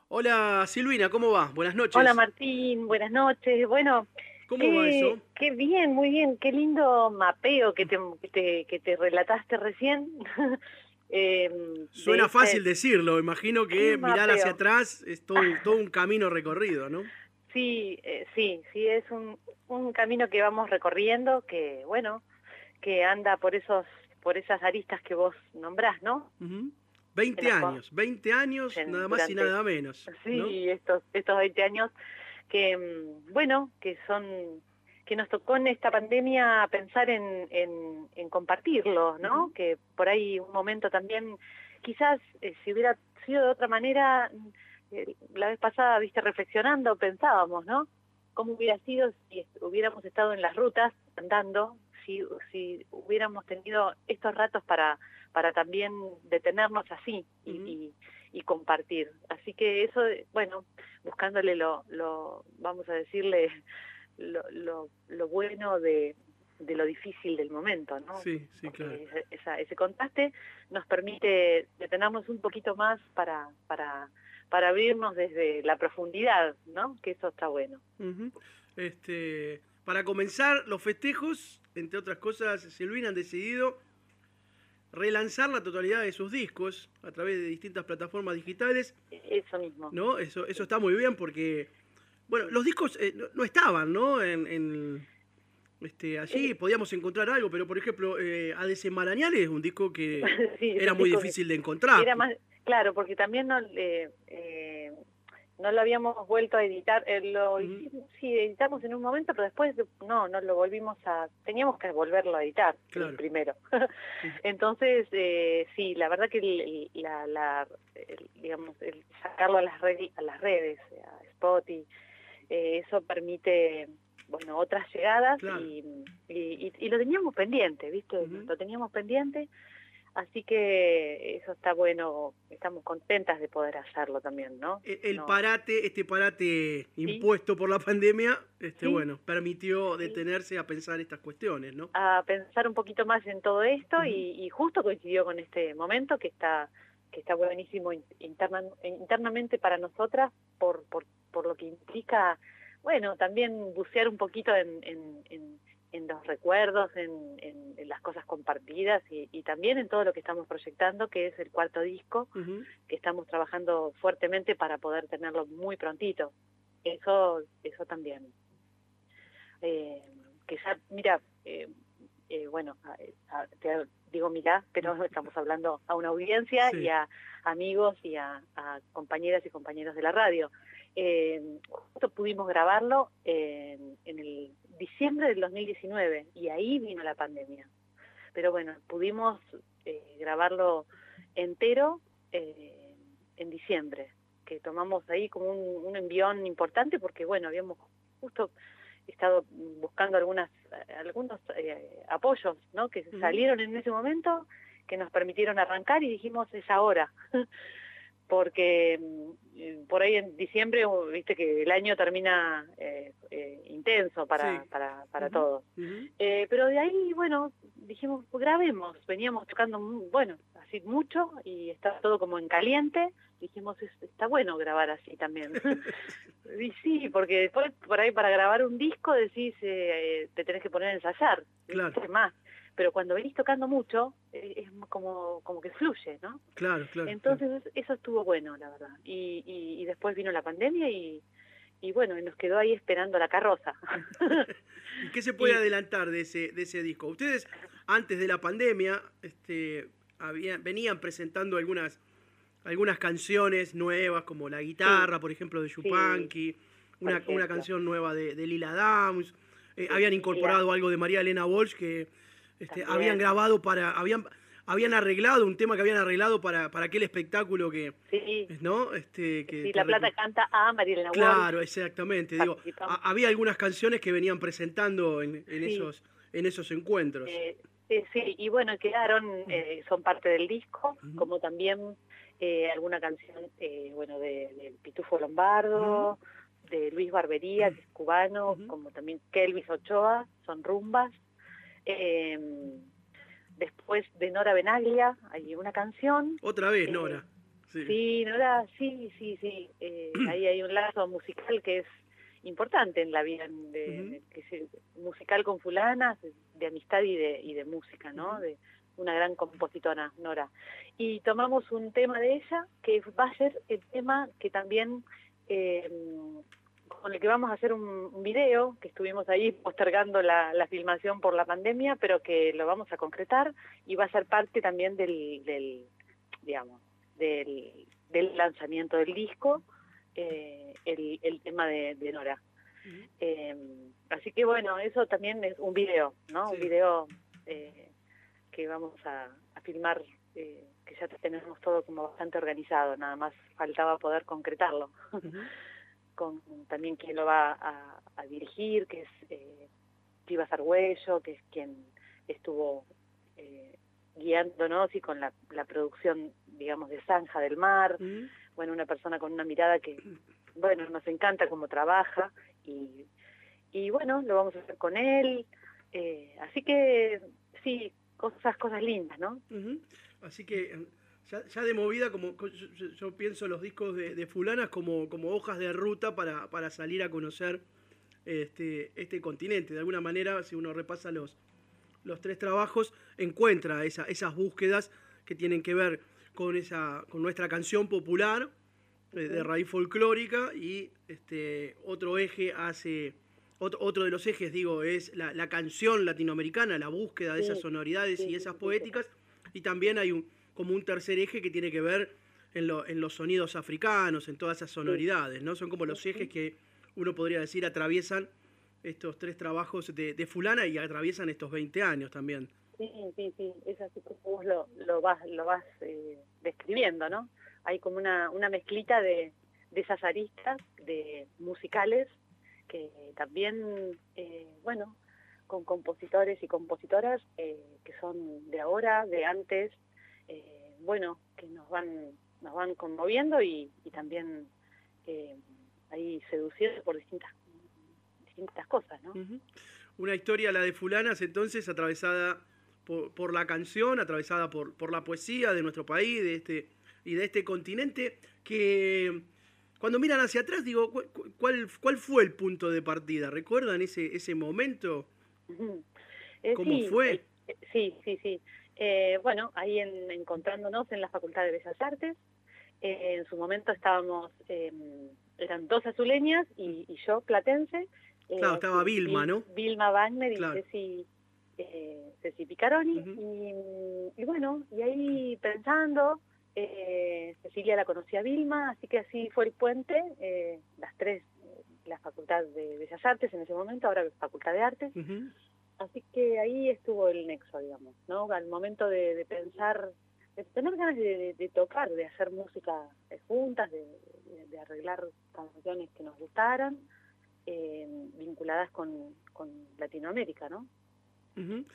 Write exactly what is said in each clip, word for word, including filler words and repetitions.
Hola Silvina, ¿cómo va? Buenas Hola noches. Martín, buenas noches. Bueno, ¿Cómo va qué, eso? qué bien, muy bien, qué lindo mapeo que te, que te, que te relataste recién. eh, de Suena este, fácil decirlo, imagino qué que mirar hacia mapeo. atrás es todo un, todo un camino recorrido, ¿no? Sí, eh, sí, sí, es un, un camino que vamos recorriendo, que bueno, que anda por esos, por esas aristas que vos nombrás, ¿no? Ujú. Que veinte nos años, veinte años, conocen nada más y durante, nada menos, ¿no? sí, estos, estos veinte años que, mm, bueno, que son, que nos tocó en esta pandemia pensar en, en, en compartirlo, ¿no? Ujú. Que por ahí un momento también, quizás eh, si hubiera sido de otra manera, mm, eh, la vez pasada, viste, reflexionando, pensábamos, ¿no? ¿Cómo hubiera sido si est- hubiéramos estado en las rutas andando, si, si hubiéramos tenido estos ratos para, para también detenernos así y, Ujú. y, y compartir? Así que eso, bueno, buscándole lo, lo vamos a decirle, lo, lo, lo bueno de, de lo difícil del momento, ¿no? Sí, sí, claro. Porque ese, esa, ese contraste nos permite detenernos un poquito más para, para, para abrirnos desde la profundidad, ¿no? Que eso está bueno. Ujú. Este, para comenzar los festejos, entre otras cosas, Silvina han decidido relanzar la totalidad de sus discos a través de distintas plataformas digitales, Eso mismo, ¿no? Eso, eso sí, está muy bien porque bueno, sí. los discos eh, no, no estaban, ¿no? En, en, este, allí Eh, podíamos encontrar algo, pero por ejemplo, eh, A D C Marañales es un disco que sí, es era un muy disco que difícil de encontrar. era más, claro, porque también no, eh, eh, no lo habíamos vuelto a editar, eh, lo Ujú. hicimos, sí, editamos en un momento, pero después no, no lo volvimos a, teníamos que volverlo a editar el Claro. primero. Ujú. Entonces, eh, sí, la verdad que el, la, la, el, digamos, el sacarlo a las, redes, a las redes, a Spotify, eh, eso permite, bueno, otras llegadas Claro. y, y, y, y lo teníamos pendiente, ¿viste? Ujú. Lo teníamos pendiente. Así que eso está bueno, estamos contentas de poder hacerlo también, ¿no? E- El No, parate, este parate sí, impuesto por la pandemia, este, sí, bueno, permitió sí, detenerse a pensar estas cuestiones, ¿no? a pensar un poquito más en todo esto Ujú. y, y justo coincidió con este momento que está que está buenísimo interna, internamente para nosotras por, por, por lo que implica, bueno, también bucear un poquito en, en, en, en los recuerdos, en, en, en las cosas compartidas y, y también en todo lo que estamos proyectando, que es el cuarto disco, Ujú. que estamos trabajando fuertemente para poder tenerlo muy prontito. Eso, eso también. Eh, que ya, mira, eh, eh, bueno, a, a, te digo mira, pero estamos hablando a una audiencia y Sí. a amigos y a, a compañeras y compañeros de la radio. Eh, justo pudimos grabarlo en, en el diciembre del dos mil diecinueve y ahí vino la pandemia. Pero bueno, pudimos eh, grabarlo entero eh, en diciembre, que tomamos ahí como un, un envión importante porque bueno, habíamos justo estado buscando algunas algunos eh, apoyos, ¿no? Que Ujú. salieron en ese momento, que nos permitieron arrancar y dijimos es ahora. Porque mm, por ahí en diciembre, viste que el año termina eh, eh, intenso para, Sí. para, para Ujú. todos. Ujú. Eh, pero de ahí, bueno, dijimos, pues grabemos, veníamos tocando, mu- bueno, así mucho y está todo como en caliente, dijimos, es- está bueno grabar así también. Y sí, porque después por ahí para grabar un disco decís, eh, te tenés que poner a ensayar, Claro, ¿viste? Más. Pero cuando venís tocando mucho, eh, es como, como que fluye, ¿no? claro, claro, claro. Entonces eso estuvo bueno, la verdad. Y, y, y después vino la pandemia y, y bueno, y nos quedó ahí esperando la carroza. ¿Y qué se puede y adelantar de ese, de ese disco? Ustedes, antes de la pandemia, este, habían, venían presentando algunas, algunas canciones nuevas, como La sí, Guitarra, por ejemplo, de sí, Yupanqui, por una, una ejemplo, canción nueva de, de Lila Downs. Eh, de habían Lila incorporado algo de María Elena Walsh que este, habían también. grabado para. Habían, habían arreglado un tema que habían arreglado para, para aquel espectáculo que. Sí, ¿No? Este, que, sí, que La recu- Plata canta a Marielena Walsh, Claro, exactamente. Digo, participamos. a- había algunas canciones que venían presentando en, en Sí, esos, en esos encuentros. eh, eh, sí, y bueno, quedaron, Ujú. eh, son parte del disco, Ujú. como también eh, alguna canción, eh, bueno, de, de Pitufo Ujú. Lombardo, de Luis Barbería, que es cubano, Ujú. como también Kelvis Ochoa, son rumbas. Eh, Después de Nora Benaglia hay una canción. Otra vez, Eh, Nora. Sí. sí, Nora, sí, sí, sí. ahí hay un lazo musical que es importante en la vida, de, Uh-huh. de, que es musical con fulanas, de amistad y de, y de música, ¿no? Uh-huh. De una gran compositora, Nora. Y tomamos un tema de ella, que va a ser el tema que también, eh, con el que vamos a hacer un, un video, que estuvimos ahí postergando la, la filmación por la pandemia, pero que lo vamos a concretar y va a ser parte también del, del digamos, del, del lanzamiento del disco, eh, el, el tema de, de Nora. Uh-huh. Eh, así que bueno, eso también es un video, ¿no? Sí. Un video eh, que vamos a, a filmar, eh, que ya tenemos todo como bastante organizado, nada más faltaba poder concretarlo. Uh-huh. Con también quien lo va a, a dirigir, que es eh, Pibas Argüello, que es quien estuvo eh, guiándonos y con la, la producción, digamos, de Zanja del Mar. Uh-huh. Bueno, una persona con una mirada que, bueno, nos encanta cómo trabaja y, y bueno, lo vamos a hacer con él. Eh, así que, sí, cosas, cosas lindas, ¿no? Uh-huh. Así que ya, ya de movida, como yo, yo pienso los discos de, de fulanas como, como hojas de ruta para, para salir a conocer este, este continente. De alguna manera, si uno repasa los, los tres trabajos, encuentra esa, esas búsquedas que tienen que ver con, esa, con nuestra canción popular, eh, de raíz folclórica, y este, otro eje hace... Otro, otro de los ejes, digo, es la, la canción latinoamericana, la búsqueda de esas sonoridades y esas poéticas, y también hay un, como un tercer eje que tiene que ver en, lo, en los sonidos africanos, en todas esas sonoridades, ¿no? Son como los ejes que uno podría decir atraviesan estos tres trabajos de, de fulana y atraviesan estos veinte años también. Sí, sí, sí, es así como vos lo, lo vas, lo vas eh, describiendo, ¿no? Hay como una, una mezclita de, de esas aristas de musicales, que también, eh, bueno, con compositores y compositoras eh, que son de ahora, de antes, eh, bueno, que nos van nos van conmoviendo y, y también eh, ahí seducidos por distintas distintas cosas, ¿no? Uh-huh. Una historia, la de fulanas, entonces, atravesada por, por la canción, atravesada por, por la poesía de nuestro país de este y de este continente, que... Cuando miran hacia atrás, digo, ¿cuál, cuál fue el punto de partida? ¿Recuerdan ese, ese momento? Uh-huh. eh, ¿Cómo sí, fue? Eh, sí, sí, sí. Eh, bueno, ahí en, encontrándonos en la Facultad de Bellas Artes, eh, en su momento estábamos, eh, eran dos azuleñas y, y yo, platense. Eh, claro, estaba sí, Vilma, ¿no? Vilma Wagner y claro. Ceci, eh, Ceci Picaroni. Uh-huh. y, y bueno, y ahí pensando... Eh, Cecilia la conocía a Vilma, así que así fue el puente, eh, las tres, la Facultad de Bellas Artes en ese momento, ahora Facultad de Artes, uh-huh. Así que ahí estuvo el nexo, digamos, ¿no? Al momento de, de pensar, de tener ganas de, de, de tocar, de hacer música juntas, de, de, de arreglar canciones que nos gustaran, eh, vinculadas con, con Latinoamérica, ¿no? Uh-huh.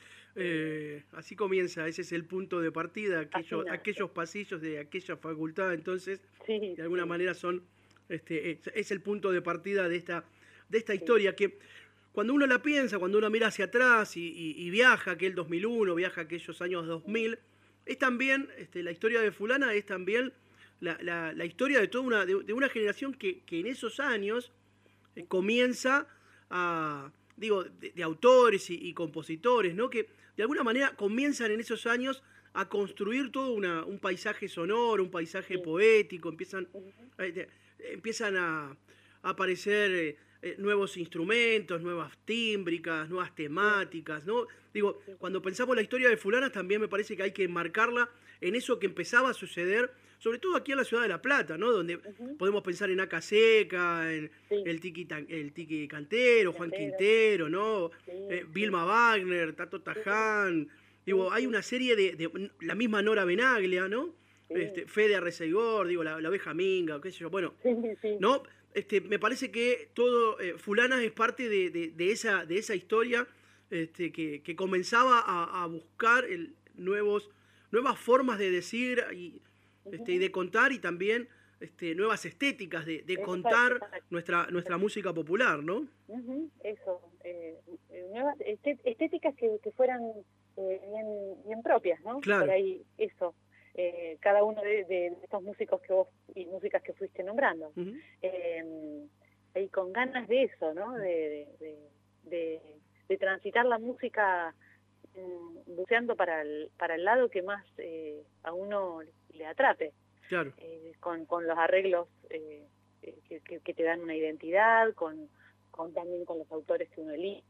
Eh, así comienza, ese es el punto de partida, aquellos, aquellos pasillos de aquella facultad, entonces, sí, de alguna sí. manera son, este, es, es el punto de partida de esta, de esta sí. historia, que cuando uno la piensa, cuando uno mira hacia atrás y, y, y viaja aquel dos mil uno, viaja aquellos años dos mil, es también, este, la historia de fulana es también la, la, la historia de toda una, de, de una generación que, que en esos años eh, comienza a... digo, de, de autores y, y compositores, ¿no? Que de alguna manera comienzan en esos años a construir todo una, un paisaje sonoro, un paisaje sí. poético, empiezan, eh, empiezan a, a aparecer eh, eh, nuevos instrumentos, nuevas tímbricas, nuevas temáticas, ¿no? Digo, cuando pensamos la historia de fulanas también me parece que hay que enmarcarla en eso que empezaba a suceder, sobre todo aquí en la ciudad de La Plata, ¿no? Donde uh-huh. podemos pensar en Aca Seca, en sí. el, tiki, el Tiki Cantero, Juan Cantero. Quintero, ¿no? Sí, eh, Vilma sí. Wagner, Tato Taján. Sí. Digo, sí, hay una serie de, de... La misma Nora Benaglia, ¿no? Sí. Este, Fede Arreceigor, digo, la, la Oveja Minga, qué sé yo. Bueno, sí, sí. ¿no? Este, me parece que todo... Eh, Fulanas es parte de, de, de, esa, de esa historia este, que, que comenzaba a, a buscar el, nuevos, nuevas formas de decir y... Este, y de contar y también este, nuevas estéticas de, de contar exacto. nuestra nuestra música popular, ¿no? Uh-huh, eso, eh, nuevas estéticas que, que fueran eh, bien, bien propias, ¿no? Claro. Por ahí, eso. eh, cada uno de, de estos músicos que vos y músicas que fuiste nombrando. Uh-huh. Eh, y con ganas de eso, ¿no? De, de, de, de transitar la música mm, buceando para el, para el lado que más eh, a uno le atrape. Claro. Eh, con, con los arreglos eh, que, que, que te dan una identidad, con, con también con los autores que uno elige.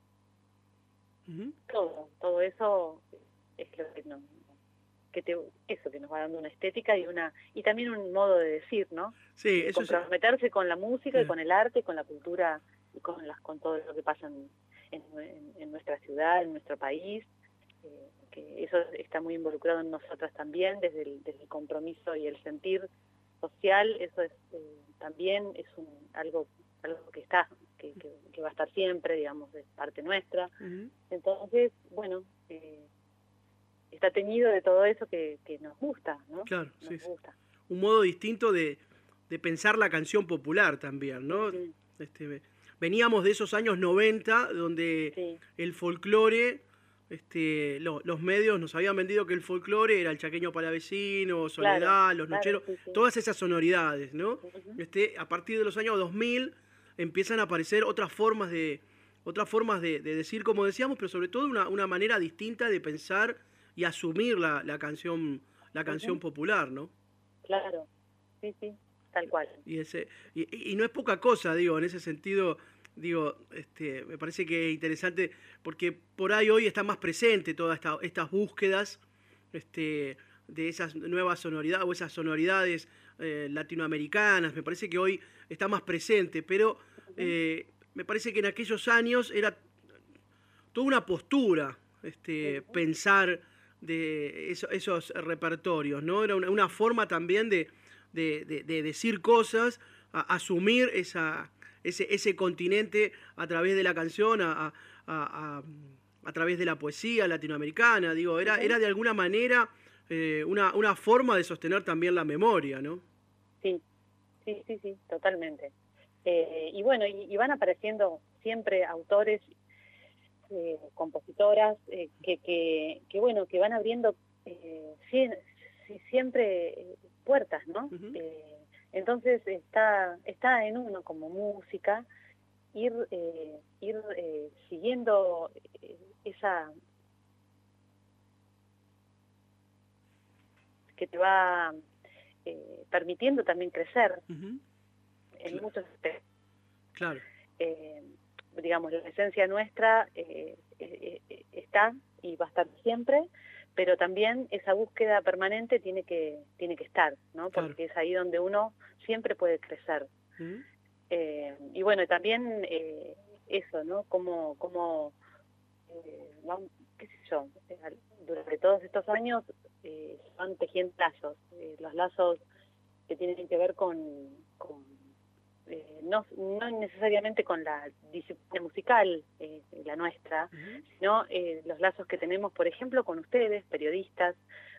Uh-huh. Todo, todo eso es lo que, no, que te, eso que nos va dando una estética y una y también un modo de decir, ¿no? Sí, de eso comprometerse es... con la música sí. y con el arte, y con la cultura y con las con todo lo que pasa en, en, en nuestra ciudad, en nuestro país. Eh, que eso está muy involucrado en nosotras también, desde el, desde el compromiso y el sentir social. Eso es eh, también es un, algo algo que está que, que, que va a estar siempre, digamos, de parte nuestra. Uh-huh. Entonces, bueno, eh, está teñido de todo eso que, que nos gusta, ¿no? Claro, nos sí, gusta. Un modo distinto de, de pensar la canción popular también, ¿no? Uh-huh. Este, veníamos de esos años noventa, donde sí. el folclore... Este, lo, los medios nos habían vendido que el folclore era el chaqueño palavecino, Soledad, claro, los nocheros, claro, sí, sí. todas esas sonoridades, ¿no? Uh-huh. Este, a partir de los años dos mil empiezan a aparecer otras formas de otras formas de, de decir, como decíamos, pero sobre todo una, una manera distinta de pensar y asumir la, la canción la canción uh-huh. popular, ¿no? Claro, sí, sí, tal cual. Y, ese, y, y no es poca cosa, digo, en ese sentido... Digo, este, me parece que es interesante porque por ahí hoy está más presente todas esta, estas búsquedas este, de esas nuevas sonoridades o esas sonoridades eh, latinoamericanas. Me parece que hoy está más presente, pero eh, me parece que en aquellos años era toda una postura este, pensar de eso, esos repertorios, ¿no? Era una, una forma también de, de, de, de decir cosas, a, asumir esa... Ese, ese continente a través de la canción, a, a, a, a través de la poesía latinoamericana, digo, era, era de alguna manera eh, una, una forma de sostener también la memoria, ¿no? Sí, sí, sí, sí, totalmente. Eh, y bueno, y, y van apareciendo siempre autores, eh, compositoras, eh, que, que, que, bueno, que van abriendo eh, siempre puertas, ¿no? Uh-huh. eh, Entonces está está en uno como música ir eh, ir eh, siguiendo esa que te va eh, permitiendo también crecer uh-huh. en claro. muchos aspectos. Claro. Eh, digamos, la esencia nuestra eh, eh, eh, está y va a estar siempre, pero también esa búsqueda permanente tiene que tiene que estar, ¿no? Porque claro. es ahí donde uno siempre puede crecer. ¿Mm? Eh, y bueno, también eh, eso, ¿no? Como, como eh, vamos, qué sé yo, durante todos estos años eh, van tejiendo lazos, eh, los lazos que tienen que ver con, con eh, no, no necesariamente con la disciplina musical, eh, la nuestra, uh-huh. sino eh, los lazos que tenemos, por ejemplo, con ustedes, periodistas,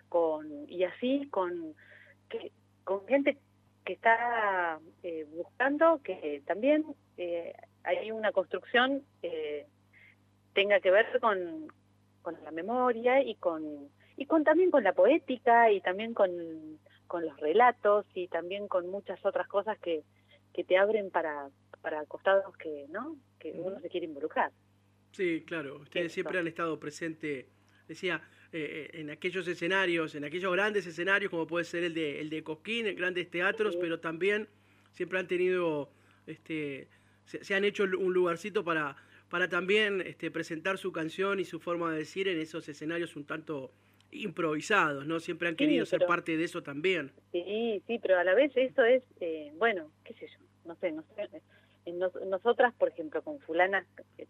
con y así con, que, con gente que está eh, buscando que también eh, hay una construcción eh, tenga que ver con, con la memoria y con y con también con la poética y también con, con los relatos y también con muchas otras cosas que que te abren para, para costados que, ¿no? que uno se quiere involucrar. Sí, claro. Ustedes Eso. siempre han estado presentes, decía, eh, en aquellos escenarios, en aquellos grandes escenarios, como puede ser el de el de Cosquín, en grandes teatros, sí. pero también siempre han tenido, este, se, se han hecho un lugarcito para, para también este, presentar su canción y su forma de decir en esos escenarios un tanto improvisados, ¿no? Siempre han querido sí, pero, ser parte de eso también. Sí, sí, pero a la vez eso es, eh, bueno, qué sé yo, no sé, no sé. Nos, nosotras, por ejemplo, con fulana, eh,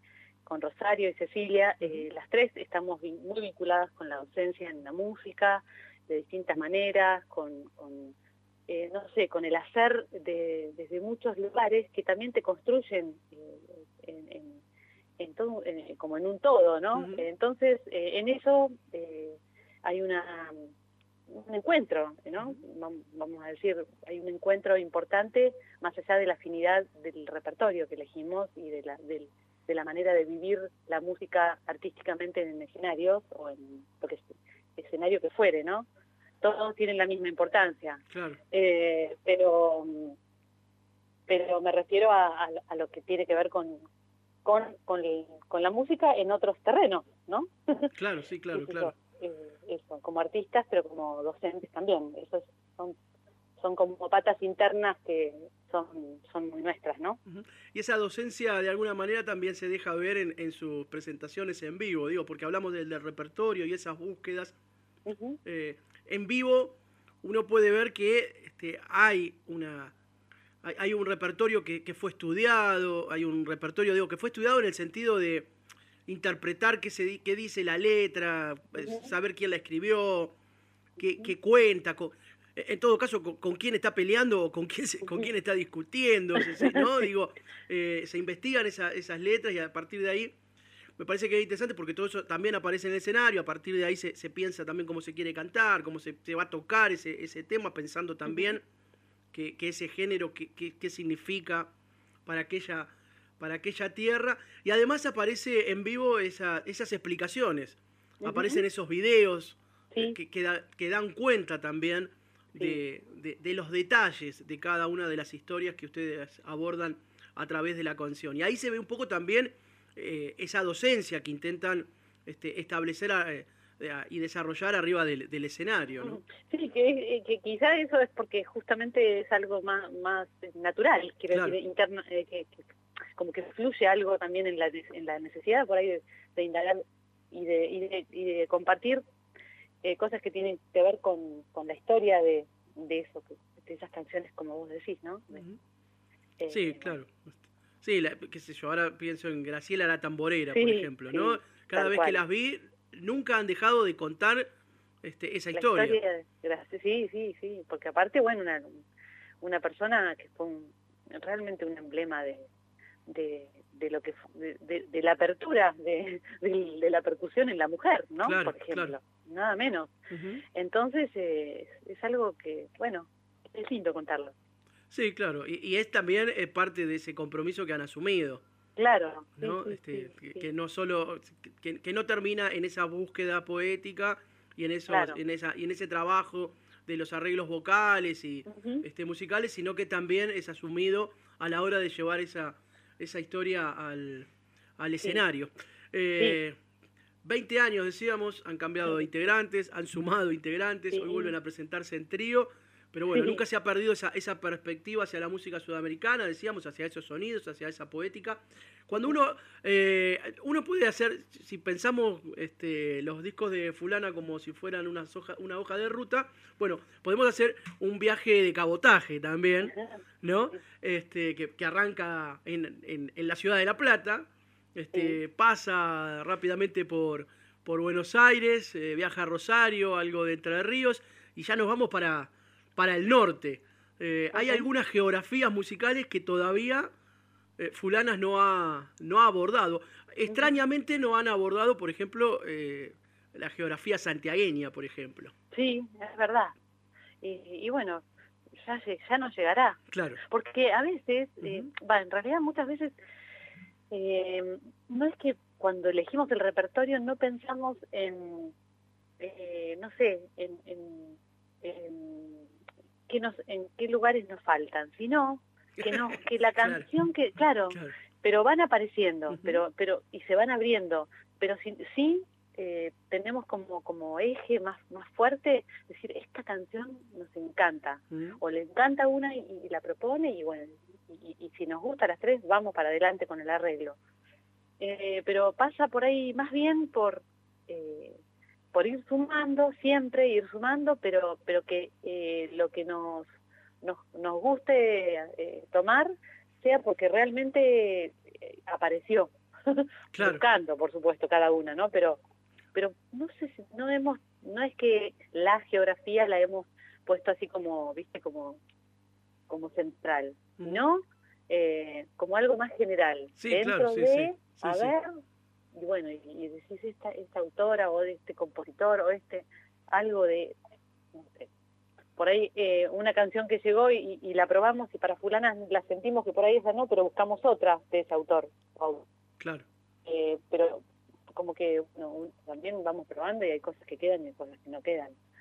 con Rosario y Cecilia, eh, las tres estamos vi muy vinculadas con la docencia en la música, de distintas maneras, con, con eh, no sé, con el hacer de, desde muchos lugares que también te construyen eh, en, en En todo, eh, como en un todo, ¿no? Uh-huh. Entonces, eh, en eso eh, hay una un encuentro, ¿no? Uh-huh. Vamos a decir, hay un encuentro importante más allá de la afinidad del repertorio que elegimos y de la, del, de la manera de vivir la música artísticamente en escenarios o en lo que es, escenario que fuere, ¿no? todos tienen la misma importancia. Claro. Eh, pero, pero me refiero a, a, a lo que tiene que ver con, con, con, con la música en otros terrenos, ¿no? Claro, sí, claro, claro. Eh, eso, como artistas, pero como docentes también. Esos son, son como patas internas que son, son muy nuestras, ¿no? Uh-huh. Y esa docencia de alguna manera también se deja ver en, en sus presentaciones en vivo, digo, porque hablamos del, del repertorio y esas búsquedas. Uh-huh. Eh, en vivo uno puede ver que este, hay una hay, hay un repertorio que, que fue estudiado, hay un repertorio, digo, que fue estudiado en el sentido de interpretar qué, se, qué dice la letra, uh-huh. saber quién la escribió, qué, uh-huh. qué cuenta, con, en todo caso, con, con quién está peleando o con quién, se, con quién está discutiendo, ¿no? Digo, eh, se investigan esa, esas letras y a partir de ahí me parece que es interesante porque todo eso también aparece en el escenario, a partir de ahí se, se piensa también cómo se quiere cantar, cómo se, se va a tocar ese, ese tema, pensando también uh-huh. que, que ese género, qué que, que significa para aquella, para aquella tierra, y además aparece en vivo esa, esas explicaciones, uh-huh. aparecen esos videos sí. eh, que, que, da, que dan cuenta también de, sí. de, de los detalles de cada una de las historias que ustedes abordan a través de la canción, y ahí se ve un poco también Eh, esa docencia que intentan este, establecer a, eh, a, y desarrollar arriba del, del escenario, ¿no? Sí, que, que quizá eso es porque justamente es algo más, más natural, quiero claro. decir, interno, eh, que, que, como que fluye algo también en la, en la necesidad por ahí de, de indagar y de, y de, y de compartir eh, cosas que tienen que ver con, con la historia de, de eso, de esas canciones como vos decís, ¿no? De, uh-huh. eh, sí, claro. Bueno. Sí, la, qué sé yo, ahora pienso en Graciela la Tamborera, sí, por ejemplo, ¿no? Sí, cada vez cual. que las vi, nunca han dejado de contar este, esa la historia. historia de, sí, sí, sí, porque aparte, bueno, una, una persona que fue un, realmente un emblema de, de, de lo que de, de, de la apertura de, de, de la percusión en la mujer, ¿no? Claro, por ejemplo, claro. nada menos. Uh-huh. Entonces, eh, es algo que, bueno, es lindo contarlo. Sí, claro, y, y es también eh, parte de ese compromiso que han asumido. Claro, ¿no? Sí, sí, este, sí, que, sí. que no solo que, que no termina en esa búsqueda poética y en esos, claro. en esa y en ese trabajo de los arreglos vocales y uh-huh. este, musicales, sino que también es asumido a la hora de llevar esa esa historia al, al escenario. Sí. Eh, sí. veinte años, decíamos, han cambiado de integrantes, han sumado integrantes, sí. hoy vuelven a presentarse en trío. Pero bueno, sí. nunca se ha perdido esa, esa perspectiva hacia la música sudamericana, decíamos, hacia esos sonidos, hacia esa poética. Cuando uno eh, uno puede hacer, si pensamos este, los discos de fulana como si fueran una hoja, una hoja de ruta, bueno, podemos hacer un viaje de cabotaje también, ¿no? Este, que, que arranca en, en, en la ciudad de La Plata, este, sí. pasa rápidamente por, por Buenos Aires, eh, viaja a Rosario, algo de Entre Ríos, y ya nos vamos para... para el norte. Eh, hay algunas geografías musicales que todavía eh, Fulanas no ha, no ha abordado. Extrañamente no han abordado, por ejemplo, eh, la geografía santiagueña, por ejemplo. Sí, es verdad. Y, y bueno, ya, ya no llegará. Claro. Porque a veces, eh, uh-huh. va, en realidad muchas veces, eh, no es que cuando elegimos el repertorio no pensamos en, eh, no sé, en... en, en Que nos, en qué lugares nos faltan, sino que no, que la canción claro. que, claro, claro, pero van apareciendo, uh-huh. pero, pero, y se van abriendo, pero sí, sí eh, tenemos como, como eje más, más fuerte, decir, esta canción nos encanta, uh-huh. o le encanta una y, y la propone, y bueno, y, y si nos gusta las tres, vamos para adelante con el arreglo. Eh, pero pasa por ahí más bien por... Eh, por ir sumando, siempre ir sumando, pero pero que eh, lo que nos nos, nos guste eh, tomar sea porque realmente eh, apareció, claro. buscando, por supuesto, cada una, ¿no? Pero pero no sé si no hemos, no es que la geografía la hemos puesto así como, viste, como como central, mm. sino eh, como algo más general, sí, dentro claro, sí, de, sí, sí, a sí. ver... y bueno, y, y decís esta, esta autora o de este compositor o este, algo de, no sé, por ahí eh, una canción que llegó y, y la probamos y para fulana la sentimos que por ahí esa no, pero buscamos otra de ese autor. Claro. Eh, pero como que bueno, también vamos probando y hay cosas que quedan y hay cosas que no quedan.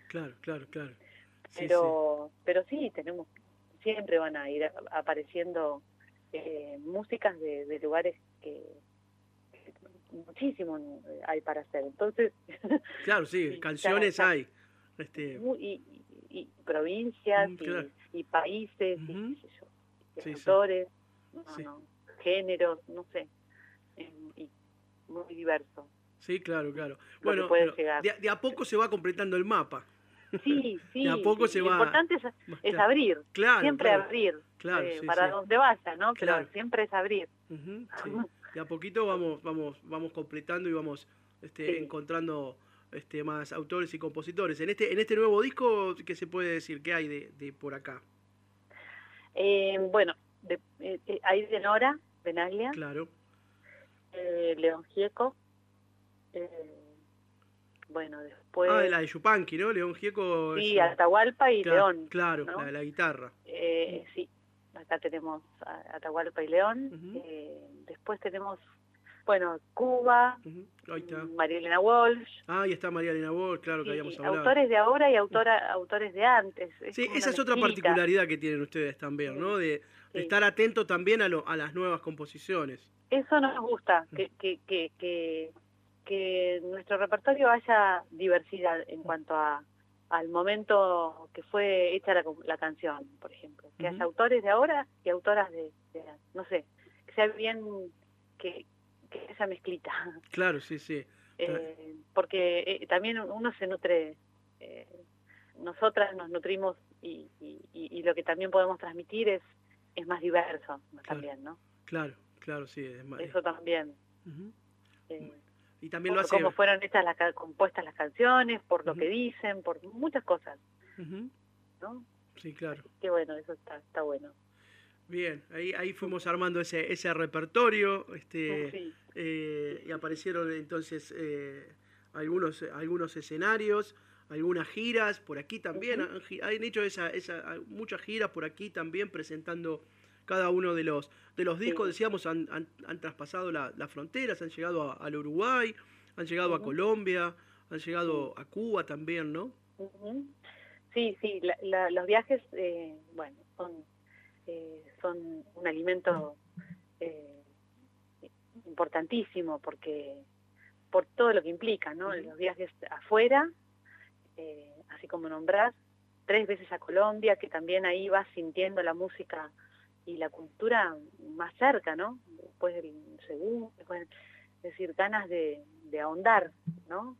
Claro, claro, claro. Sí, Pero, sí. pero sí, tenemos, siempre van a ir apareciendo eh, músicas de, de lugares que, que muchísimo hay para hacer. Entonces, Claro, sí, sí, ya, canciones ya, hay. Este, y, y, y provincias mm, claro. y, y países y Ujú. qué sé yo, y Sí, sí, autores, no, sí. no, géneros, no sé, eh, y muy diverso Sí, claro, claro. lo que Bueno, puede pero llegar. de, a de a poco se va completando el mapa. Sí, De a sí, poco se y lo va... importante es, va- es Claro, abrir, claro, siempre claro, abrir, claro, eh, sí, para sí, donde vaya, ¿no? Pero claro. siempre es abrir. Ujú, sí. De a poquito vamos, vamos, vamos completando y vamos este, Sí. encontrando este, más autores y compositores. En este, en este nuevo disco, ¿qué se puede decir? ¿Qué hay de, de por acá? Eh, bueno, de, eh, eh, hay de Nora, Benaglia, Claro. eh, León Gieco, eh, bueno, Ah, después, la de Yupanqui, ¿no? León Gieco es... sí, eh, Atahualpa y cla- León, claro, la ¿no? de la guitarra. Eh, sí, acá tenemos a Atahualpa y León, Ujú, eh, después tenemos, bueno, Cuba, ujú, ahí está. mm, María Elena Walsh, Ah, ahí está María Elena Walsh, claro que sí, habíamos hablado. autores de ahora y autora, autores de antes, es Sí, como una esa es otra mezclita. particularidad que tienen ustedes también, Mm, ¿no? De, de sí, estar atento también a, lo, a las nuevas composiciones. eso nos gusta, Mm, que, que, que, que, que en nuestro repertorio haya diversidad en cuanto a al momento que fue hecha la, la canción, por ejemplo. Que haya ujú. autores de ahora y autoras de, de no sé, que sea bien, que, que haya mezclita. Claro, sí, sí. Ta- Eh, porque eh, también uno se nutre, eh, nosotras nos nutrimos y, y, y, y lo que también podemos transmitir es, es más diverso, ¿no? Claro, También, ¿no? claro, claro, sí. Es ma- eh, Eso también. ujú. Eh, Y también lo por hace... cómo fueron hechas las ca- compuestas las canciones, por lo que Ujú, dicen, por muchas cosas, ujú. ¿no? Sí, claro. Así que bueno, eso está, está bueno. Bien, ahí, ahí fuimos armando ese, ese repertorio, este, Sí, sí, eh, y sí, sí. aparecieron entonces eh, algunos, algunos escenarios, algunas giras, por aquí también, Ujú, han, gi- han hecho esa, esa, muchas giras por aquí también presentando cada uno de los, de los discos, sí. decíamos, han, han, han traspasado la- las fronteras, han llegado a- al Uruguay, han llegado a Ujú, Colombia, han sí. llegado a Cuba también, ¿no? Ujú. Sí, sí, la- la- los viajes, eh, bueno, son, eh, son un alimento eh, importantísimo porque por todo lo que implica, ¿no? Ujú. Los viajes afuera, eh, así como nombrás, tres veces a Colombia, que también ahí vas sintiendo la música y la cultura más cerca, ¿no? Después del segundo, después, es decir, ganas de, de ahondar, ¿no?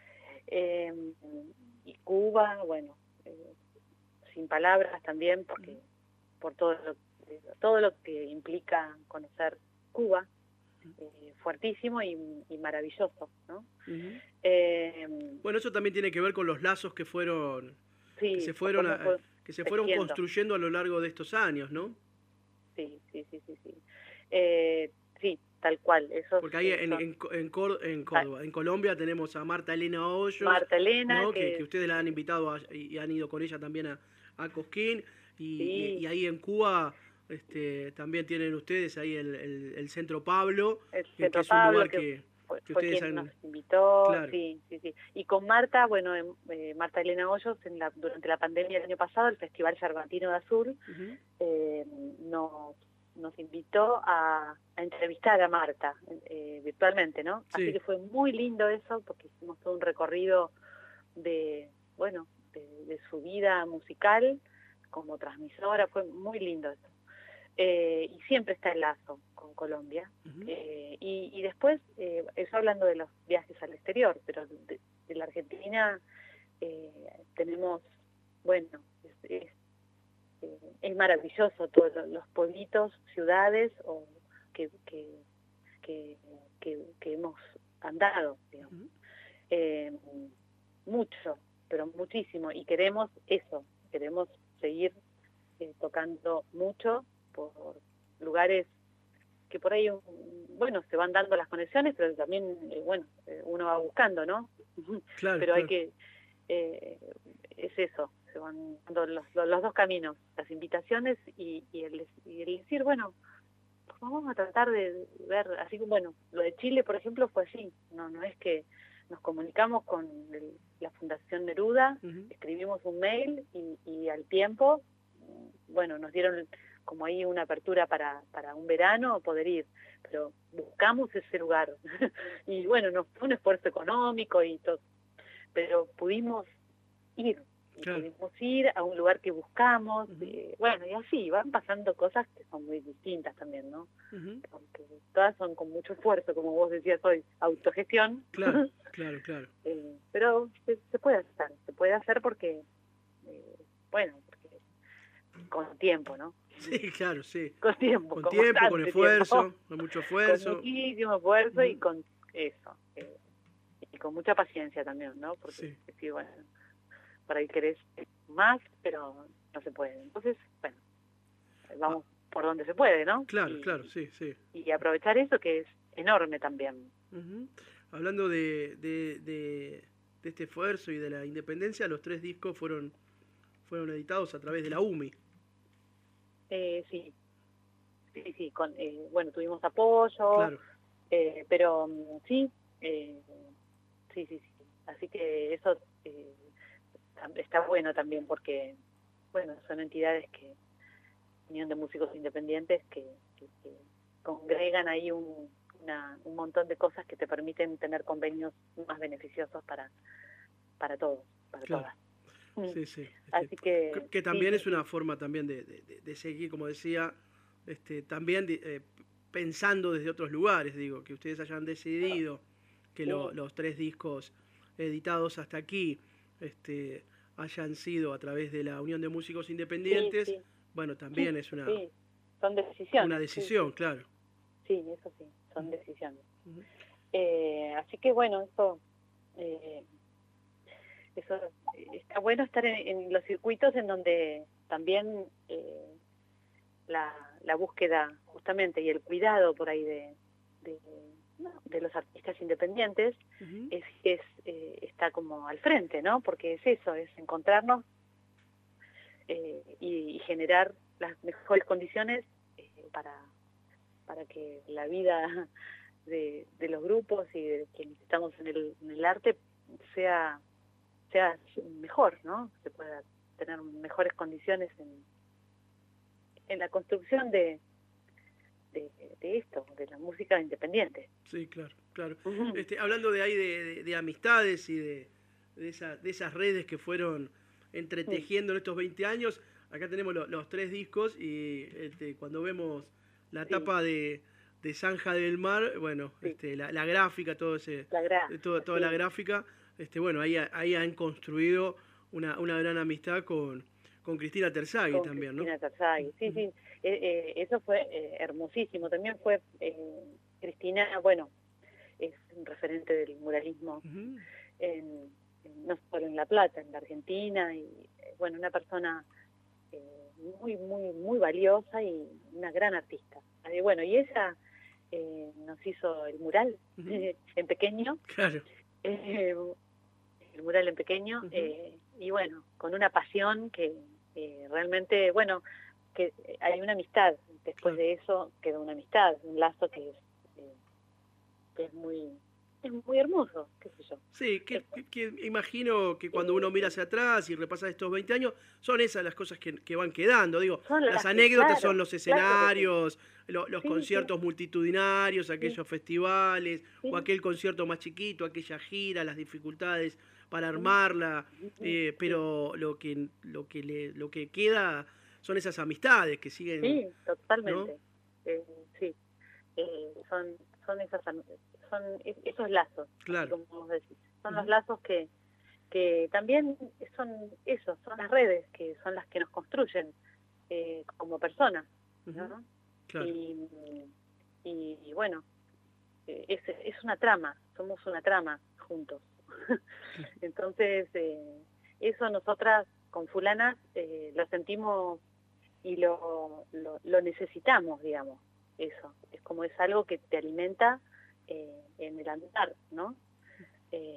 Eh, y Cuba, bueno, eh, sin palabras también, porque por todo lo, todo lo que implica conocer Cuba, eh, fuertísimo y, y maravilloso, ¿no? Ujú. Eh, Bueno, eso también tiene que ver con los lazos que fueron que se sí, por fueron cómo a- fue que se fueron tejiendo. construyendo a lo largo de estos años, ¿no? Sí, sí, sí, sí, sí. Eh, sí, tal cual. Esos Porque ahí eh, en, son en, en, Cór- en ah, Córdoba, en Colombia tenemos a Marta Elena Hoyos, Marta Elena, ¿no? Que, que que ustedes la han invitado a- y han ido con ella también a, a Cosquín. Y, y- y sí, ahí en Cuba este, también tienen ustedes ahí el, el- el Centro Pablo, el que, que Centro es un Pablo, lugar que que, fue, que fue ustedes quien nos han... invitó, Claro. sí, sí, sí. Y con Marta, bueno, em, eh, Marta Elena Hoyos, en la, durante la pandemia del año pasado, el Festival Cervantino de Azul, Ujú. eh, nos, nos invitó a, a entrevistar a Marta eh, virtualmente, ¿no? Así Sí, que fue muy lindo eso, porque hicimos todo un recorrido de, bueno, de, de su vida musical como transmisora, fue muy lindo eso. Eh, y siempre está el lazo con Colombia. ujú, Eh, y, y después, eh, eso hablando de los viajes al exterior, pero de, de la Argentina eh, tenemos, bueno, es, es, eh, es maravilloso todos lo- los pueblitos, ciudades o que, que, que, que, que hemos andado, digamos. ujú. Eh, mucho, pero muchísimo, y queremos eso, queremos seguir eh, tocando mucho por lugares que por ahí, bueno, se van dando las conexiones, pero también, eh, bueno, eh, uno va buscando, ¿no? Claro, Pero hay claro. que, eh, es eso, se van dando los, los, los dos caminos, las invitaciones y, y, el, y el decir, bueno, pues vamos a tratar de ver, así como, bueno, lo de Chile, por ejemplo, fue así, no, no es que nos comunicamos con el, la Fundación Neruda, uh-huh. escribimos un mail y, y al tiempo, bueno, nos dieron como ahí una apertura para, para un verano poder ir, pero buscamos ese lugar y bueno, nos fue un esfuerzo económico y todo, pero pudimos ir, y claro. pudimos ir a un lugar que buscamos, uh-huh. eh, bueno, y así van pasando cosas que son muy distintas también, ¿no? Uh-huh. Porque todas son con mucho esfuerzo, como vos decías hoy, autogestión. Claro, claro, claro. eh, pero se, se puede hacer, se puede hacer porque, eh, bueno, porque con tiempo, ¿no? Sí, claro, sí. Con tiempo, Con con, tiempo, con esfuerzo, tiempo, con mucho esfuerzo. Con muchísimo esfuerzo uh-huh. y con eso. Eh, y con mucha paciencia también, ¿no? Porque, sí. sí, bueno, por ahí querés más, pero no se puede. Entonces, bueno, vamos ah. por donde se puede, ¿no? Claro, y, claro, sí, sí. Y aprovechar eso que es enorme también. Uh-huh. Hablando de, de, de, de este esfuerzo y de la independencia, los tres discos fueron, fueron editados a través de la U M I. Eh, sí, sí, sí, con, eh, bueno, tuvimos apoyo, claro. eh, pero sí, eh, sí, sí, sí. Así que eso eh, está bueno también porque, bueno, son entidades que, Unión de Músicos Independientes, que, que, que congregan ahí un, una, un montón de cosas que te permiten tener convenios más beneficiosos para, para todos, para claro. todas. Sí, sí. Este, Así que, que, que también sí, es sí, una sí. forma también de, de, de seguir, como decía, este, también de, eh, pensando desde otros lugares, digo, que ustedes hayan decidido que lo, Sí. los tres discos editados hasta aquí este, hayan sido a través de la Unión de Músicos Independientes, sí, sí. bueno, también sí, es una, sí. Son decisiones. una decisión, sí, sí. claro. Sí, eso sí, son uh-huh. decisiones. Uh-huh. Eh, así que bueno, eso... Eh, eso está bueno estar en, en los circuitos en donde también eh, la, la búsqueda justamente y el cuidado por ahí de, de, no, de los artistas independientes uh-huh. es, es eh, está como al frente, ¿no? Porque es eso, es encontrarnos eh, y, y generar las mejores condiciones eh, para, para que la vida de, de los grupos y de quienes estamos en el, en el arte sea sea mejor, ¿no? Se pueda tener mejores condiciones en, en la construcción de, de, de esto, de la música independiente. Sí, claro, claro. Uh-huh. Este, hablando de ahí de, de, de amistades y de, de, esa, de esas redes que fueron entretejiendo uh-huh. en estos veinte años, acá tenemos lo, los tres discos y este, cuando vemos la tapa sí. de, de Zanja del Mar, bueno, sí. este, la, la gráfica, todo ese, la gra- todo, toda sí. la gráfica, este, bueno, ahí, ahí han construido una, una gran amistad con, con Cristina Terzaghi con también, Cristina ¿no? Terzaghi, sí, uh-huh. sí, eh, eh, eso fue eh, hermosísimo. También fue, eh, Cristina, bueno, es un referente del muralismo, uh-huh. en, en, no solo en La Plata, en la Argentina, y bueno, una persona eh, muy, muy, muy valiosa y una gran artista. Y bueno, y ella eh, nos hizo el mural uh-huh. en pequeño. Claro. Eh, el mural en pequeño, uh-huh. eh, y bueno, con una pasión que eh, realmente, bueno, que hay una amistad, después claro. de eso queda una amistad, un lazo que es, eh, que es muy es muy hermoso, qué sé yo. Sí, que, que, que imagino que cuando uno mira hacia atrás y repasa estos veinte años, son esas las cosas que, que van quedando, digo, son las, las anécdotas claro, son los escenarios, claro sí. los, los sí, conciertos sí. multitudinarios, aquellos sí. festivales, sí. o aquel concierto más chiquito, aquella gira, las dificultades para armarla, sí. eh, pero sí. lo que lo que le, lo que queda son esas amistades que siguen. Sí, totalmente. ¿No? Eh, sí, eh, son son esas son esos lazos, claro. como vos decís. Son uh-huh. los Uh-huh. lazos que que también son esos, son las redes que son las que nos construyen eh, como personas, ¿no? Uh-huh. Claro. Y, y, y bueno, eh, es, es una trama, somos una trama juntos. Entonces, eh, eso nosotras con fulanas eh, lo sentimos y lo, lo, lo necesitamos, digamos, eso. Es como es algo que te alimenta eh, en el andar, ¿no? Eh,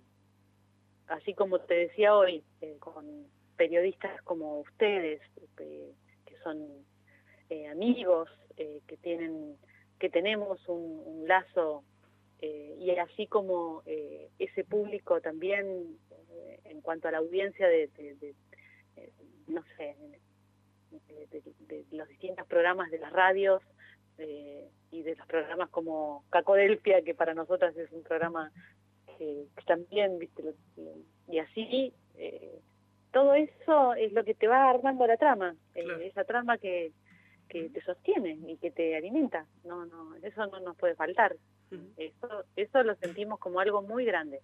así como te decía hoy, eh, con periodistas como ustedes, eh, que son eh, amigos, eh, que tienen, que tenemos un, un lazo eh, y así como eh, ese público también, eh, en cuanto a la audiencia de, de, de, de no sé, de, de, de los distintos programas de las radios, eh, y de los programas como Cacodelfia, que para nosotras es un programa que, que también, viste, lo, y así, eh, todo eso es lo que te va armando la trama, claro. eh, esa trama que, que te sostiene y que te alimenta, no, no, eso no nos puede faltar, uh-huh. eso, eso lo sentimos como algo muy grande.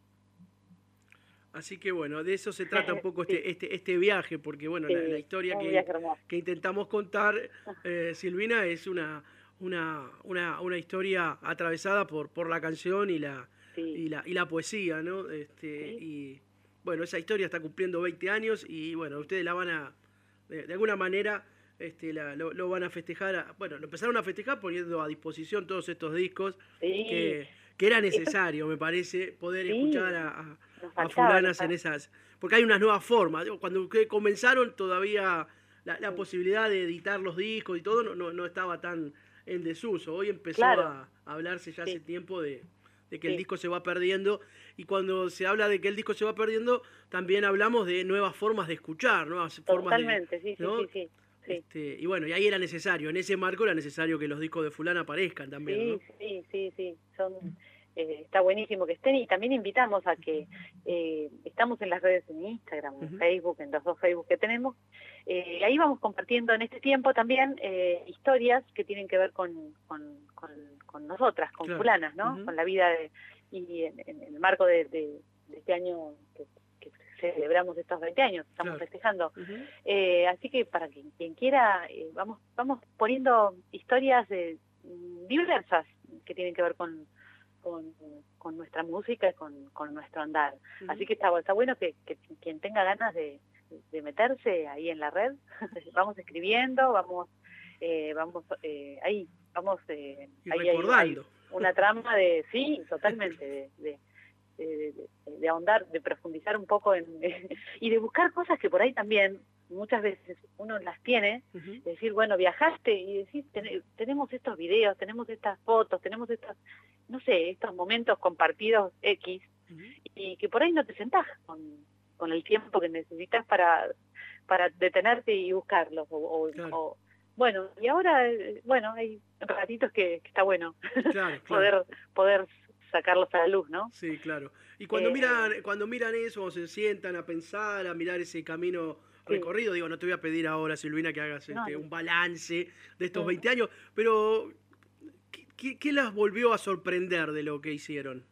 Así que bueno, de eso se trata un poco sí. este, este este viaje, porque bueno, sí, la, la historia que, que intentamos contar, eh, Silvina, es una una una una historia atravesada por por la canción y la sí. y la y la poesía, ¿no? Este sí. Y bueno, esa historia está cumpliendo veinte años y bueno, ustedes la van a de, de alguna manera este la, lo, lo van a festejar, a, bueno, lo empezaron a festejar poniendo a disposición todos estos discos sí. que que era necesario, me parece, poder sí. escuchar a, a a fulanas en esas, porque hay unas nuevas formas. Cuando comenzaron todavía la, la sí. posibilidad de editar los discos y todo no, no, no estaba tan en desuso. Hoy empezó claro. a, a hablarse ya sí. hace tiempo de, de que sí. el disco se va perdiendo, y cuando se habla de que el disco se va perdiendo, también hablamos de nuevas formas de escuchar, nuevas Totalmente, formas de... sí, sí, ¿no? sí, sí, sí. Este, y bueno, y ahí era necesario, en ese marco era necesario que los discos de fulana aparezcan también, sí, ¿no? Sí, sí, sí, son... Eh, está buenísimo que estén, y también invitamos a que eh, estamos en las redes, en Instagram, en uh-huh. Facebook, en los dos Facebook que tenemos, eh, ahí vamos compartiendo en este tiempo también eh, historias que tienen que ver con, con, con, con nosotras, con claro. fulanas, ¿no? Uh-huh. Con la vida de, y en, en el marco de, de, de este año que, que celebramos estos veinte años, estamos claro. festejando. Uh-huh. eh, así que para quien, quien quiera, eh, vamos, vamos poniendo historias de, diversas que tienen que ver con Con, con nuestra música y con, con nuestro andar. Uh-huh. Así que está, está bueno que, que quien tenga ganas de, de meterse ahí en la red, vamos escribiendo, vamos, eh, vamos eh, ahí, vamos, eh, ahí hay, hay una trama de, sí, totalmente, de, de, de, de, de ahondar, de profundizar un poco en, y de buscar cosas que por ahí también muchas veces uno las tiene, uh-huh. decir, bueno, viajaste y decir, ten, tenemos estos videos, tenemos estas fotos, tenemos estas, no sé, estos momentos compartidos X, uh-huh. y que por ahí no te sentás con, con el tiempo que necesitas para, para detenerte y buscarlos, o, o, claro. o bueno, y ahora, bueno, hay ratitos que, que está bueno claro, poder, claro. poder sacarlos a la luz, ¿no? Sí, claro. Y cuando eh, miran, cuando miran eso, o se sientan a pensar, a mirar ese camino recorrido, sí. digo, no te voy a pedir ahora, Silvina, que hagas este, no, no. un balance de estos veinte años, pero ¿qué, qué, qué las volvió a sorprender de lo que hicieron?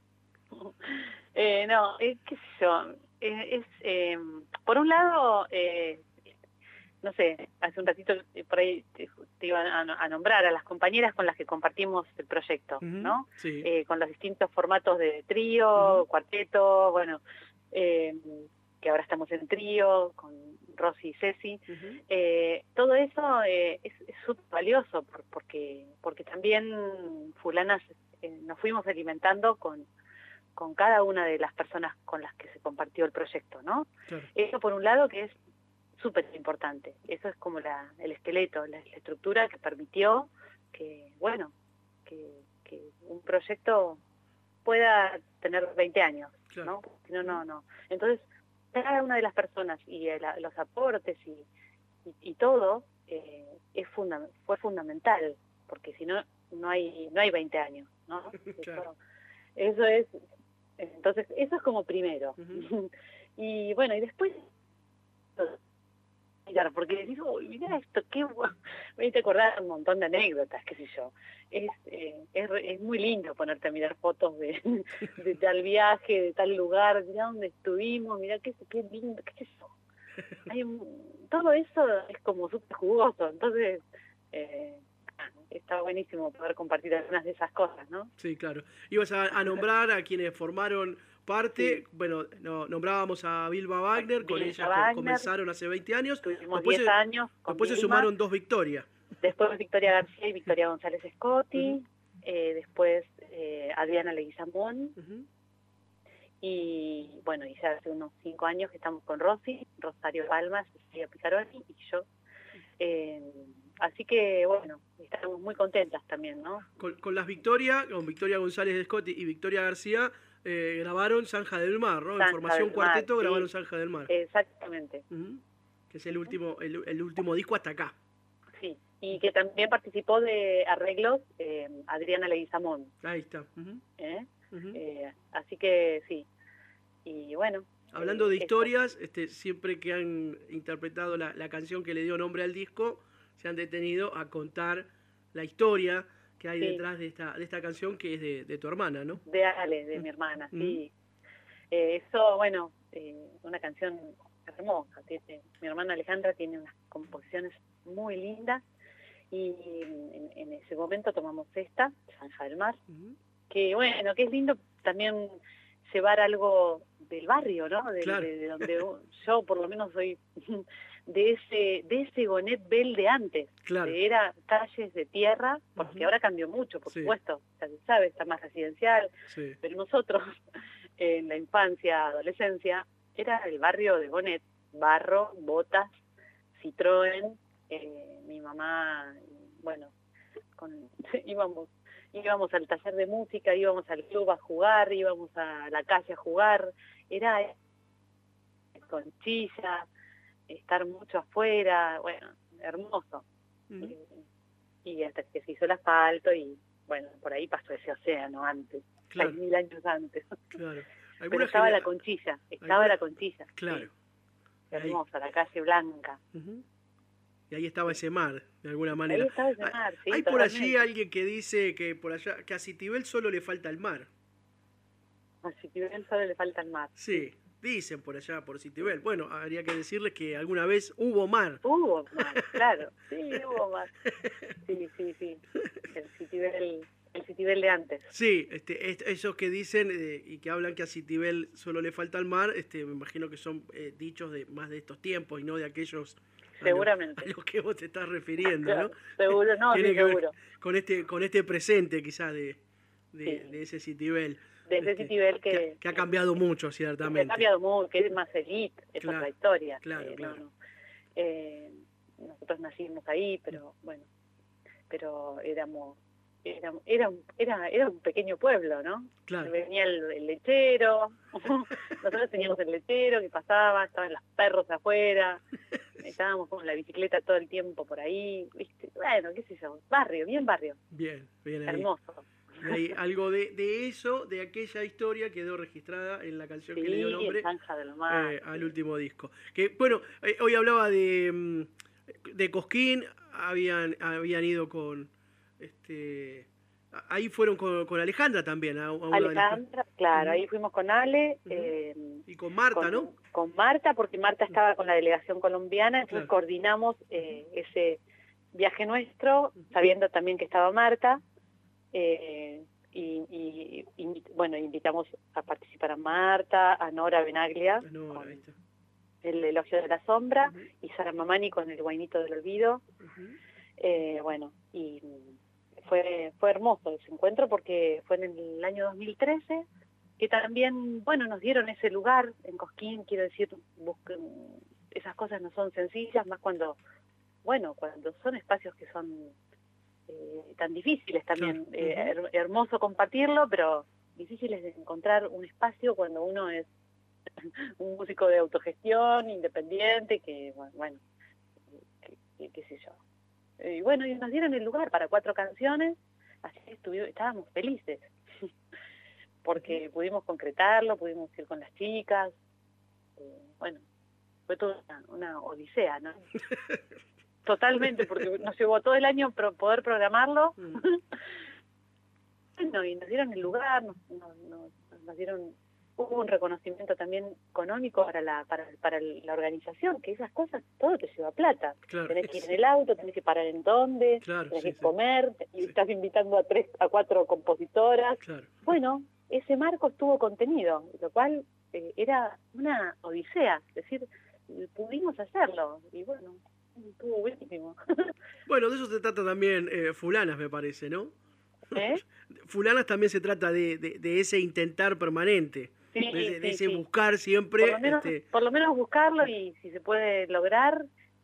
Eh, no, eh, qué sé yo, eh, es, eh, por un lado, eh, no sé, hace un ratito por ahí te, te iba a, a nombrar a las compañeras con las que compartimos el proyecto, uh-huh, ¿no? Sí. Eh, con los distintos formatos de trío, uh-huh. cuarteto, bueno, eh, que ahora estamos en trío, con Rosy y Ceci. Uh-huh. Eh, todo eso eh, es súper valioso por, porque, porque también fulanas eh, nos fuimos alimentando con, con cada una de las personas con las que se compartió el proyecto, ¿no? Claro. Eso por un lado, que es súper importante. Eso es como la, el esqueleto, la, la estructura que permitió que, bueno, que, que un proyecto pueda tener veinte años, claro. ¿no? Si no, no, no. Entonces, cada una de las personas y el, los aportes y, y, y todo eh, es funda fue fundamental, porque si no, no hay no hay veinte años, ¿no? Claro. Eso, eso es, entonces, eso es como primero. Uh-huh. Y bueno, y después... porque decís, uy, mirá esto, qué bueno, me hice acordar un montón de anécdotas, qué sé yo. Es, eh, es, es muy lindo ponerte a mirar fotos de, de tal viaje, de tal lugar, mirá dónde estuvimos, mirá qué, qué lindo, qué sé yo. Hay un, todo eso es como súper jugoso, entonces eh, está buenísimo poder compartir algunas de esas cosas, ¿no? Sí, claro. Ibas a, a nombrar a quienes formaron parte, sí. Bueno, no, nombrábamos a Vilma Wagner, con ella Wagner, comenzaron hace veinte años. Tuvimos diez años. Después se sumaron dos Victorias. Después Victoria García y Victoria González Scotti, uh-huh. eh, después eh, Adriana Leguizamón, uh-huh. y bueno, y ya hace unos cinco años que estamos con Rosy, Rosario Palmas, Cecilia Picaroni y yo. Eh, así que bueno, estamos muy contentas también, ¿no? Con, con las Victoria, con Victoria González de Scott y Victoria García, eh, grabaron Zanja del Mar, ¿no? En Zanja formación del Mar, cuarteto sí, grabaron Zanja del Mar. Exactamente. Uh-huh. Que es el último, el, el último disco hasta acá. Sí, y que también participó de arreglos eh, Adriana Leguizamón. Ahí está. Uh-huh. ¿Eh? Uh-huh. Eh, así que sí, y bueno. Hablando eh, de historias, este, siempre que han interpretado la, la canción que le dio nombre al disco, se han detenido a contar la historia que hay sí. detrás de esta, de esta canción, que es de, de tu hermana, ¿no? De Ale, de mi hermana, uh-huh. sí. Eh, eso, bueno, eh, una canción hermosa. Tiene, mi hermana Alejandra tiene unas composiciones muy lindas, y en, en ese momento tomamos esta, Zanja del Mar, uh-huh. que bueno, que es lindo también llevar algo del barrio, ¿no? De, claro. de, de donde yo por lo menos soy de ese de ese Gonet Bell de antes, claro. que era calles de tierra, porque uh-huh. ahora cambió mucho, por sí. supuesto, ya se sabe, está más residencial, sí. pero nosotros en la infancia, adolescencia, era el barrio de Gonet, barro, botas, Citroën, eh, mi mamá, bueno, con, íbamos íbamos al taller de música, íbamos al club a jugar, íbamos a la calle a jugar, era conchilla, estar mucho afuera, bueno, hermoso. Uh-huh. eh, y hasta que se hizo el asfalto y, bueno, por ahí pasó ese océano antes, claro. seis mil años antes. Claro. Pero estaba genera... la conchilla, estaba ¿Alguna... la conchilla. Claro. Sí. Hermosa, la calle blanca. Uh-huh. Y ahí estaba ese mar, de alguna manera. Ahí estaba ese mar, sí, Hay totalmente. Por allí alguien que dice que por allá que a Citibel solo le falta el mar. A Citibel solo le falta el mar. Sí, dicen por allá, por Citibel. Bueno, habría que decirles que alguna vez hubo mar. Hubo mar, claro. Sí, hubo mar. Sí, sí, sí. El Citibel, el Citibel de antes. Sí, este, est- esos que dicen eh, y que hablan que a Citibel solo le falta el mar, este, me imagino que son eh, dichos de más de estos tiempos y no de aquellos... Seguramente. A lo, a lo que vos te estás refiriendo, claro, ¿no? Seguro, no, Tiene sí, que ver seguro. Con este, con este presente quizás de, de, sí. de ese Citibel. De ese este, Citibel que, que... Que ha cambiado mucho, ciertamente. Que ha cambiado mucho, que es más elite, es claro, otra historia. Claro, eh, claro. No, no. Eh, nosotros nacimos ahí, pero bueno, pero éramos... Era, era, era, era un pequeño pueblo, ¿no? Claro. Venía el, el lechero, nosotros teníamos el lechero que pasaba, estaban los perros afuera, estábamos con la bicicleta todo el tiempo por ahí, ¿viste? Bueno, qué sé yo, barrio, bien barrio. Bien, bien ahí. Hermoso. Y ahí algo de, de eso, de aquella historia quedó registrada en la canción sí, que le dio nombre Zanja del Mar, eh, al sí. último disco. Que bueno, eh, hoy hablaba de, de Cosquín, habían, habían ido con... Este, ahí fueron con, con Alejandra también. A, a Alejandra, claro, uh-huh. ahí fuimos con Ale. Uh-huh. eh, y con Marta, con, ¿no? Con Marta, porque Marta estaba con la delegación colombiana, entonces claro. coordinamos eh, ese viaje nuestro, sabiendo también que estaba Marta, eh, y, y, y bueno, invitamos a participar a Marta, a Nora Benaglia, Nora, con el Elogio de la Sombra, uh-huh. y Sara Mamani con el Guainito del Olvido. Uh-huh. eh, bueno, y... Fue, fue hermoso ese encuentro porque fue en el año dos mil trece que también, bueno, nos dieron ese lugar en Cosquín, quiero decir, busquen, esas cosas no son sencillas, más cuando, bueno, cuando son espacios que son eh, tan difíciles también, claro. eh, her, hermoso compartirlo, pero difíciles de encontrar un espacio cuando uno es un músico de autogestión, independiente, que, bueno, que, que, qué sé yo. Y bueno, y nos dieron el lugar para cuatro canciones, así que estuvimos, estábamos felices, porque pudimos concretarlo, pudimos ir con las chicas, eh, bueno, fue toda una, una odisea, ¿no? Totalmente, porque nos llevó todo el año pro, poder programarlo, bueno, y nos dieron el lugar, nos, nos, nos, nos dieron... Hubo un reconocimiento también económico para la para, para la organización, que esas cosas, todo te lleva plata. Claro, tenés que ir en el auto, tenés que parar en dónde, claro, tenés sí, que comer, sí. y estás invitando a tres, a cuatro compositoras. Claro. Bueno, ese marco estuvo contenido, lo cual eh, era una odisea, es decir, pudimos hacerlo, y bueno, estuvo buenísimo. Bueno, de eso se trata también eh, Fulanas, me parece, ¿no? ¿Eh? Fulanas también se trata de, de, de ese intentar permanente. Sí, de, de sí, ese sí. buscar siempre. Por lo, menos, este... por lo menos buscarlo y si se puede lograr,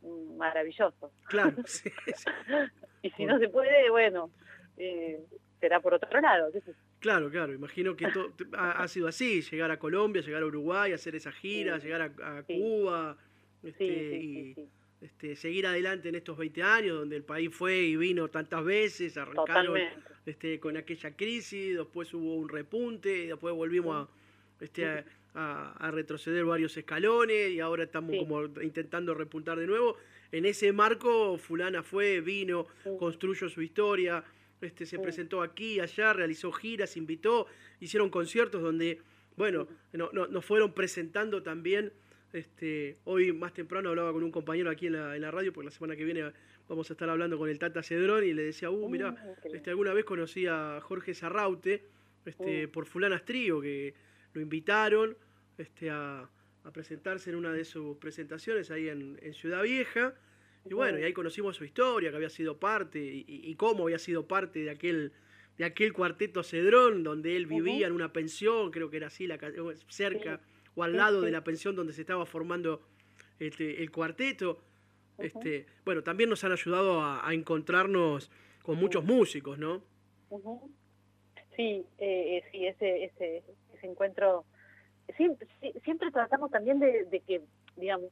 maravilloso. Claro, sí, sí. Y si no se puede, bueno, eh, será por otro lado. Claro, claro, imagino que to, ha, ha sido así, llegar a Colombia, llegar a Uruguay, hacer esa gira, Sí, llegar a, a sí, Cuba, este, sí, sí, sí, y sí. este, seguir adelante en estos veinte años, donde el país fue y vino tantas veces, arrancaron Totalmente. este, con Sí. aquella crisis, después hubo un repunte, y después volvimos a, este, a, a- a retroceder varios escalones y ahora estamos Sí. como intentando repuntar de nuevo. En ese marco, fulana fue, vino, Sí. construyó su historia, este, se Sí. presentó aquí, allá, realizó giras, invitó, hicieron conciertos donde, bueno, no, no- nos fueron presentando también. Este, hoy más temprano hablaba con un compañero aquí en la, en la radio, porque la semana que viene vamos a estar hablando con el Tata Cedrón y le decía, uh, mirá, Mm, qué bien. este, alguna vez conocí a Jorge Sarraute este, Mm. por Fulanas Trío, que lo invitaron este, a, a presentarse en una de sus presentaciones ahí en, en Ciudad Vieja. Y bueno, y ahí conocimos su historia, que había sido parte, y, y- y cómo había sido parte de aquel, de aquel cuarteto Cedrón, donde él vivía Ujú. en una pensión, creo que era así, la, ca- cerca Sí, o al sí, lado sí. de la pensión donde se estaba formando este, el cuarteto. Ujú. Este, bueno, también nos han ayudado a, a encontrarnos con muchos Mm. músicos, ¿no? Ujú. Sí, eh, eh, sí, ese, ese, ese encuentro, siempre, sí, siempre tratamos también de, de que, digamos,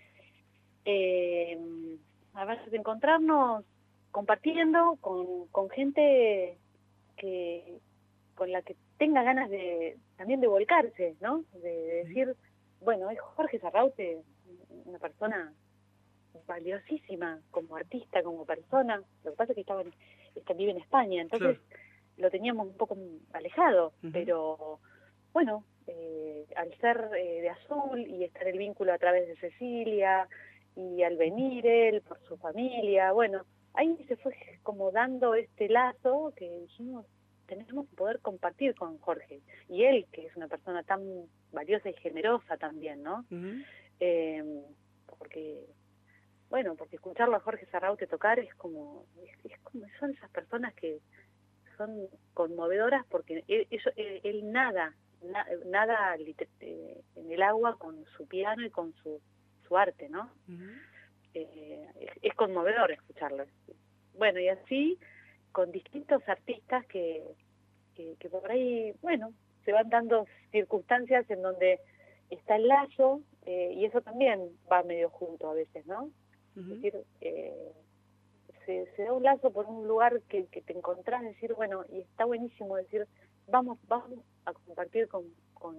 eh, a veces de encontrarnos compartiendo con, con gente que con la que tenga ganas de también de volcarse, ¿no? De decir, bueno, es Jorge Sarraute, una persona valiosísima como artista, como persona. Lo que pasa es que estaba en, está, vive en España, entonces Claro. lo teníamos un poco alejado, Ujú. pero bueno, eh, al ser eh, de Azul y estar el vínculo a través de Cecilia y al venir él por su familia, bueno, ahí se fue como dando este lazo que dijimos, tenemos que poder compartir con Jorge. Y él, que es una persona tan valiosa y generosa también, ¿no? Ujú. Eh, porque, bueno, porque escucharlo a Jorge Sarraute tocar es como, es, es como, son esas personas que son conmovedoras porque él, él, él nada, na, nada eh, en el agua con su piano y con su, su arte, ¿no? Ujú. Eh, es, es conmovedor escucharlo. Bueno, y así con distintos artistas que, que, que por ahí, bueno, se van dando circunstancias en donde está el lazo, eh, y eso también va medio junto a veces, ¿no? Ujú. Es decir, eh, se, se da un lazo por un lugar que, que te encontrás, decir, bueno, y está buenísimo decir, vamos, vamos a compartir con, con,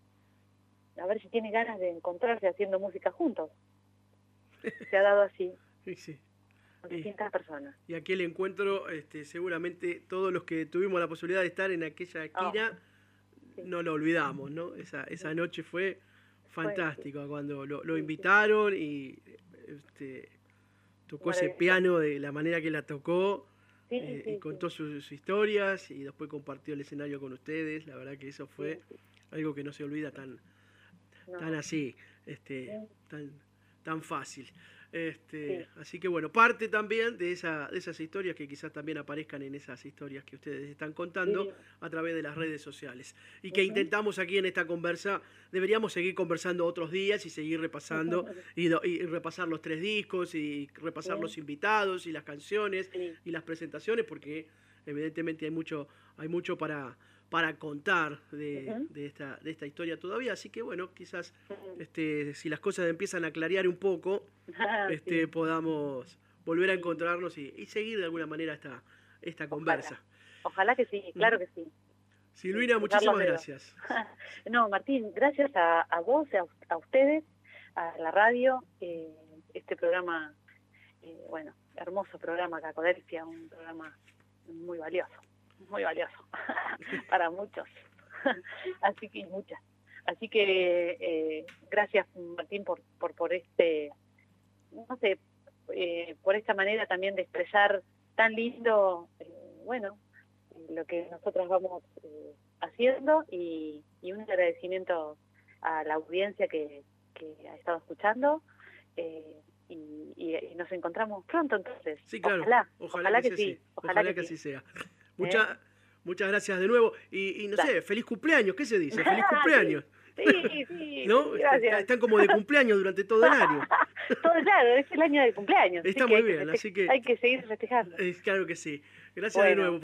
a ver si tiene ganas de encontrarse haciendo música juntos. Se ha dado así, Sí, sí. con Y, distintas personas. y aquel encuentro, este, seguramente todos los que tuvimos la posibilidad de estar en aquella esquina, Oh, sí. no lo olvidamos, ¿no? Esa, esa noche fue Fue, sí. fantástica, cuando lo, lo Sí, sí. invitaron y este, tocó ese Maravilloso. piano de la manera que la tocó, Sí, eh, sí, y contó sí. sus, sus historias y después compartió el escenario con ustedes. La verdad que eso fue Sí, sí. algo que no se olvida tan, No. tan así, este, Mm. tan, tan fácil. Este, Sí. Así que bueno, parte también de, esa, de esas historias que quizás también aparezcan en esas historias que ustedes están contando Sí. a través de las redes sociales. Y que Ujú. intentamos aquí en esta conversa, deberíamos seguir conversando otros días y seguir repasando y, do- y repasar los tres discos y repasar Sí. los invitados y las canciones Sí. y las presentaciones, porque evidentemente hay mucho, hay mucho para, para contar de, Ujú. de esta, de esta historia todavía. Así que bueno, quizás Ujú. este, si las cosas empiezan a clarear un poco, Ah, este, sí. podamos volver a Sí. encontrarnos y, y seguir de alguna manera esta, esta Ojalá. conversa. Ojalá que sí, claro Ujú. que sí. Silvina, Sí, cruzar los muchísimas dedos. gracias. No, Martín, gracias a, a vos, a, a ustedes, a la radio, eh, este programa, eh, bueno, hermoso programa Cacodelfia, un programa muy valioso, muy valioso para muchos. Así que muchas. Así que eh, gracias, Martín, por, por, por este, no sé, eh, por esta manera también de expresar tan lindo, eh, bueno, lo que nosotros vamos eh, haciendo y, y un agradecimiento a la audiencia que, que ha estado escuchando, eh, y, y, y nos encontramos pronto entonces. Sí, claro. Ojalá, Ojalá, ojalá que, que, sea sí, así. ojalá, Ojalá que, que sí. así sea. ¿Eh? Mucha, muchas gracias de nuevo. Y, y no Dale. sé, feliz cumpleaños. ¿Qué se dice? Feliz cumpleaños. Sí, sí, ¿no? gracias. Están como de cumpleaños durante todo el año. Todo claro, es el año de cumpleaños. Está así que muy hay bien, que así que... hay que seguir festejando. Es claro que sí. Gracias Bueno. de nuevo.